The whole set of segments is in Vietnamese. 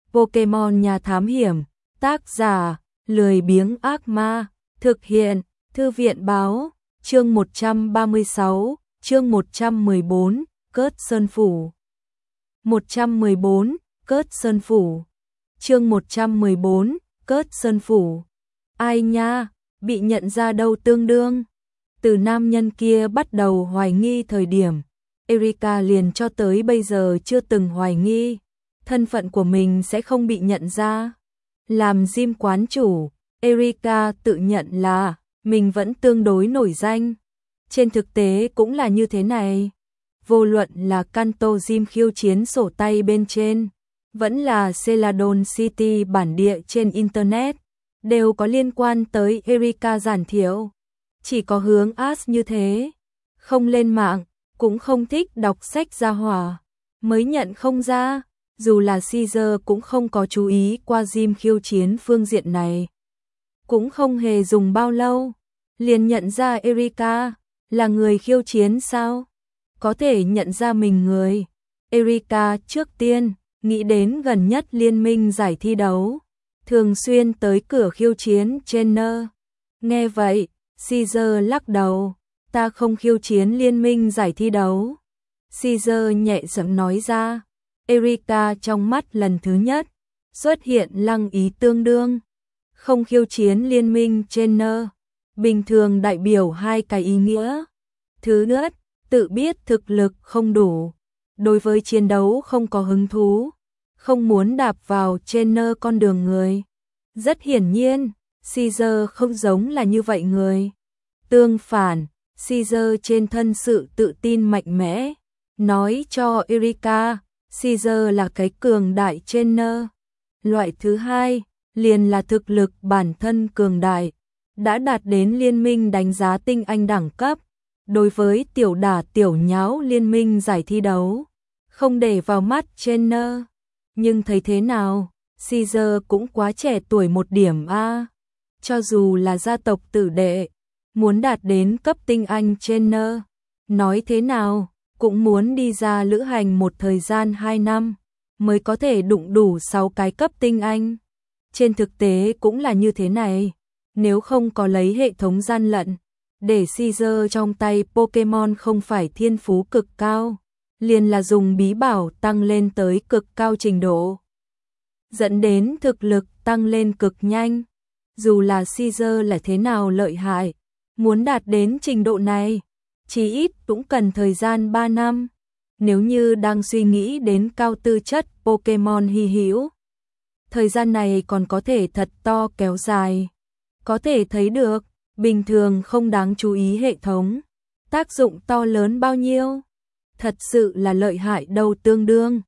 Pokemon Nhà Thám Hiểm, tác giả, lười biếng ác ma, thực hiện, Thư viện Báo, chương 136, chương 114, Cớt Sơn Phủ. 114, Cớt Sơn Phủ. Chương 114, Cớt Sơn Phủ. Ai nha, bị nhận ra đâu tương đương. Từ nam nhân kia bắt đầu hoài nghi thời điểm, Erika liền cho tới bây giờ chưa từng hoài nghi thân phận của mình sẽ không bị nhận ra. Làm gym quán chủ, Erika tự nhận là mình vẫn tương đối nổi danh. Trên thực tế cũng là như thế này. Vô luận là Kanto Gym khiêu chiến sổ tay bên trên, vẫn là Celadon City bản địa trên Internet, đều có liên quan tới Erika giảm thiểu. Chỉ có hướng As như thế, không lên mạng, cũng không thích đọc sách gia hỏa, mới nhận không ra. Dù là Caesar cũng không có chú ý qua gym khiêu chiến phương diện này. Cũng không hề dùng bao lâu, liền nhận ra Erika là người khiêu chiến sao? Có thể nhận ra mình người. Erika trước tiên nghĩ đến gần nhất liên minh giải thi đấu, thường xuyên tới cửa khiêu chiến trainer. Nghe vậy, Caesar lắc đầu, ta không khiêu chiến liên minh giải thi đấu. Caesar nhẹ giọng nói ra. Erika trong mắt lần thứ nhất xuất hiện lăng ý tương đương. Không khiêu chiến liên minh trainer, bình thường đại biểu hai cái ý nghĩa. Thứ nhất, tự biết thực lực không đủ, đối với chiến đấu không có hứng thú, không muốn đạp vào trainer con đường người. Rất hiển nhiên, Caesar không giống là như vậy người. Tương phản, Caesar trên thân sự tự tin mạnh mẽ, nói cho Erika, Caesar là cái cường đại trainer. Loại thứ hai, liền là thực lực bản thân cường đại, đã đạt đến liên minh đánh giá tinh anh đẳng cấp. Đối với tiểu đả tiểu nháo liên minh giải thi đấu, không để vào mắt trainer. Nhưng thấy thế nào, Caesar cũng quá trẻ tuổi một điểm a. Cho dù là gia tộc tử đệ, muốn đạt đến cấp tinh anh trainer, nói thế nào cũng muốn đi ra lữ hành một thời gian 2 năm mới có thể đụng đủ 6 cái cấp tinh anh. Trên thực tế cũng là như thế này, nếu không có lấy hệ thống gian lận, để Caesar trong tay Pokemon không phải thiên phú cực cao, liền là dùng bí bảo tăng lên tới cực cao trình độ, dẫn đến thực lực tăng lên cực nhanh. Dù là Caesar là thế nào lợi hại, muốn đạt đến trình độ này, chỉ ít cũng cần thời gian 3 năm. Nếu như đang suy nghĩ đến cao tư chất Pokemon hy hữu, thời gian này còn có thể thật to kéo dài. Có thể thấy được, bình thường không đáng chú ý hệ thống, tác dụng to lớn bao nhiêu. Thật sự là lợi hại đâu tương đương.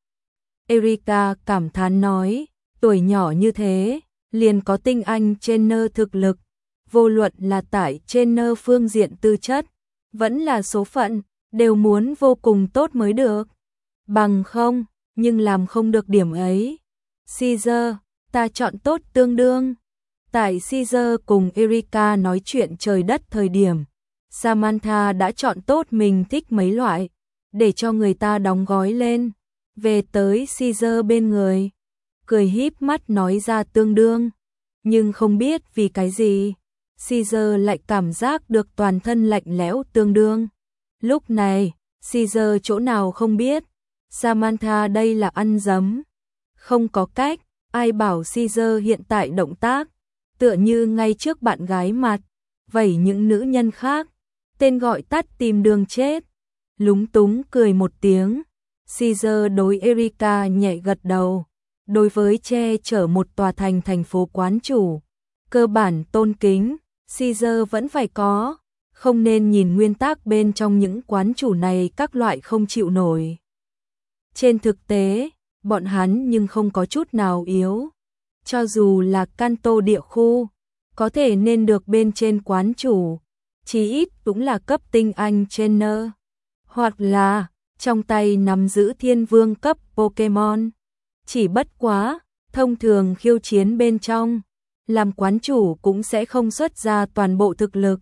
Erika cảm thán nói, tuổi nhỏ như thế, liền có tinh anh trainer thực lực, vô luận là tại trainer phương diện tư chất, vẫn là số phận, đều muốn vô cùng tốt mới được. Bằng không, nhưng làm không được điểm ấy. Caesar, ta chọn tốt tương đương. Tại Caesar cùng Erika nói chuyện trời đất thời điểm, Samantha đã chọn tốt mình thích mấy loại, để cho người ta đóng gói lên. Về tới Caesar bên người, cười híp mắt nói ra tương đương. Nhưng không biết vì cái gì, Caesar lại cảm giác được toàn thân lạnh lẽo tương đương. Lúc này, Caesar chỗ nào không biết, Samantha đây là ăn dấm. Không có cách, ai bảo Caesar hiện tại động tác, tựa như ngay trước bạn gái mặt, vẩy những nữ nhân khác, tên gọi tắt tìm đường chết. Lúng túng cười một tiếng, Caesar đối Erika nhẹ gật đầu. Đối với che chở một tòa thành phố quán chủ, cơ bản tôn kính, Caesar vẫn phải có, không nên nhìn nguyên tắc bên trong những quán chủ này các loại không chịu nổi. Trên thực tế, bọn hắn nhưng không có chút nào yếu. Cho dù là Kanto địa khu, có thể nên được bên trên quán chủ, chí ít cũng là cấp tinh anh trainer, hoặc là trong tay nắm giữ thiên vương cấp Pokemon. Chỉ bất quá, thông thường khiêu chiến bên trong, làm quán chủ cũng sẽ không xuất ra toàn bộ thực lực.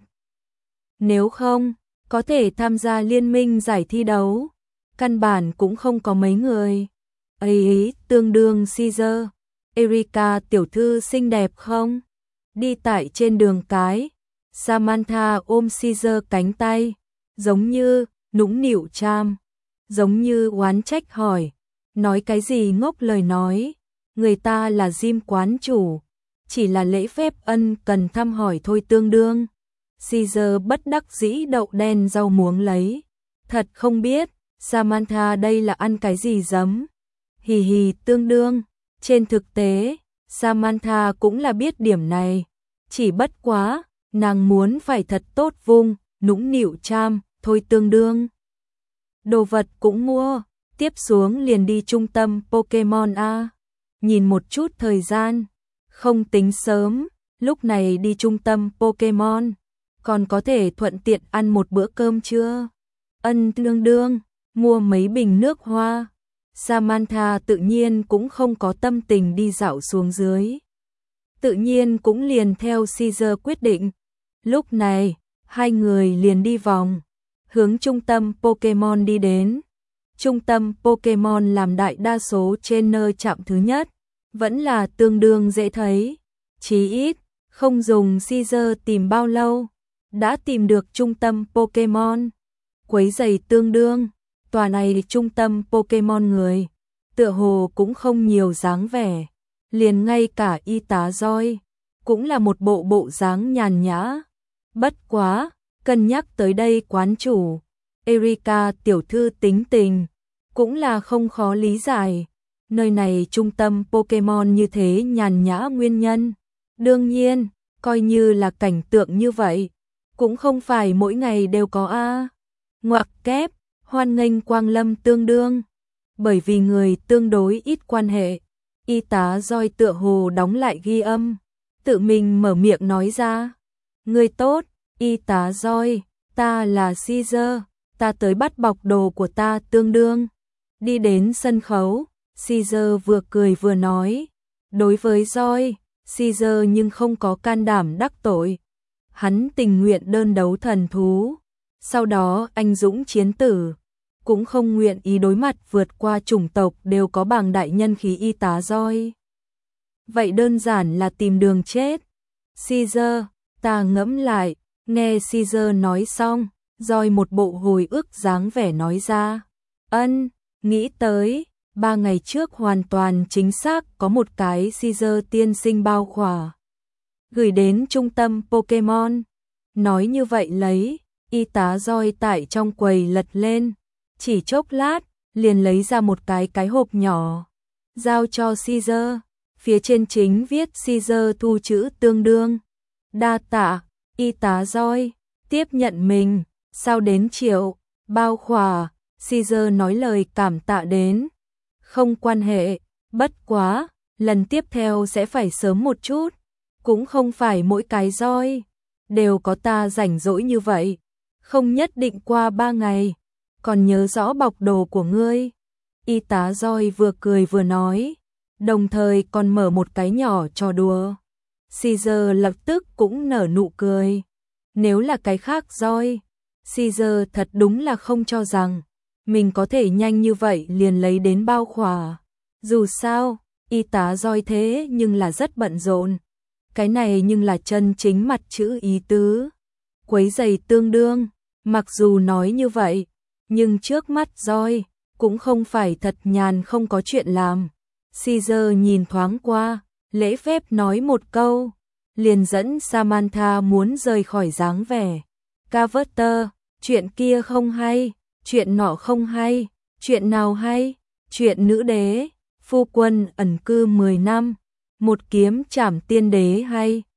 Nếu không, có thể tham gia liên minh giải thi đấu, căn bản cũng không có mấy người. Ấy tương đương Caesar, Erika tiểu thư xinh đẹp không? Đi tại trên đường cái, Samantha ôm Caesar cánh tay, giống như nũng nịu cham, giống như oán trách hỏi, nói cái gì ngốc lời nói, người ta là gym quán chủ, chỉ là lễ phép ân cần thăm hỏi thôi tương đương. Caesar bất đắc dĩ đậu đen rau muống lấy, thật không biết, Samantha đây là ăn cái gì giấm, hì hì tương đương, trên thực tế, Samantha cũng là biết điểm này, chỉ bất quá, nàng muốn phải thật tốt vung, nũng nịu cham, thôi tương đương. Đồ vật cũng mua, tiếp xuống liền đi trung tâm Pokemon A. Nhìn một chút thời gian, không tính sớm, lúc này đi trung tâm Pokemon, còn có thể thuận tiện ăn một bữa cơm trưa. Ân tương đương, mua mấy bình nước hoa. Samantha tự nhiên cũng không có tâm tình đi dạo xuống dưới. Tự nhiên cũng liền theo Caesar quyết định. Lúc này, hai người liền đi vòng, hướng trung tâm Pokemon đi đến. Trung tâm Pokemon làm đại đa số trainer chạm thứ nhất, vẫn là tương đương dễ thấy. Chí ít, không dùng Caesar tìm bao lâu, đã tìm được trung tâm Pokemon. Quấy giày tương đương, tòa này trung tâm Pokemon người, tựa hồ cũng không nhiều dáng vẻ. Liền ngay cả y tá Joy, cũng là một bộ dáng nhàn nhã. Bất quá, cân nhắc tới đây quán chủ, Erika tiểu thư tính tình, cũng là không khó lý giải. Nơi này trung tâm Pokemon như thế nhàn nhã nguyên nhân. Đương nhiên, coi như là cảnh tượng như vậy, cũng không phải mỗi ngày đều có a. Ngoặc kép, hoan nghênh quang lâm tương đương. Bởi vì người tương đối ít quan hệ, y tá Joy tựa hồ đóng lại ghi âm, tự mình mở miệng nói ra. Người tốt, y tá Joy, ta là Caesar, ta tới bắt bọc đồ của ta tương đương. Đi đến sân khấu, Caesar vừa cười vừa nói. Đối với Joy, Caesar nhưng không có can đảm đắc tội. Hắn tình nguyện đơn đấu thần thú, sau đó anh dũng chiến tử, cũng không nguyện ý đối mặt vượt qua chủng tộc đều có bảng đại nhân khí y tá Joy. Vậy đơn giản là tìm đường chết. Caesar, ta ngẫm lại, nghe Caesar nói xong, Joy một bộ hồi ức dáng vẻ nói ra. Nghĩ tới, 3 ngày trước hoàn toàn chính xác có một cái Caesar tiên sinh bao khỏa. Gửi đến trung tâm Pokemon. Nói như vậy lấy, y tá Joy tại trong quầy lật lên. Chỉ chốc lát, liền lấy ra một cái hộp nhỏ. Giao cho Caesar. Phía trên chính viết Caesar thu chữ tương đương. Đa tạ, y tá Joy. Tiếp nhận mình, sau đến triệu, bao khỏa. Caesar nói lời cảm tạ đến. Không quan hệ, bất quá, lần tiếp theo sẽ phải sớm một chút. Cũng không phải mỗi cái Joy đều có ta rảnh rỗi như vậy. Không nhất định qua 3 ngày. Còn nhớ rõ bọc đồ của ngươi. Y tá Joy vừa cười vừa nói, đồng thời còn mở một cái nhỏ trò đùa. Caesar lập tức cũng nở nụ cười. Nếu là cái khác Joy, Caesar thật đúng là không cho rằng mình có thể nhanh như vậy liền lấy đến bao khỏa. Dù sao, y tá Joy thế nhưng là rất bận rộn. Cái này nhưng là chân chính mặt chữ ý tứ. Quấy giày tương đương, mặc dù nói như vậy, nhưng trước mắt Joy cũng không phải thật nhàn không có chuyện làm. Caesar nhìn thoáng qua, lễ phép nói một câu, liền dẫn Samantha muốn rời khỏi dáng vẻ. Carter, chuyện kia không hay, chuyện nọ không hay, chuyện nào hay, chuyện nữ đế, phu quân ẩn cư 10 năm, một kiếm trảm tiên đế hay.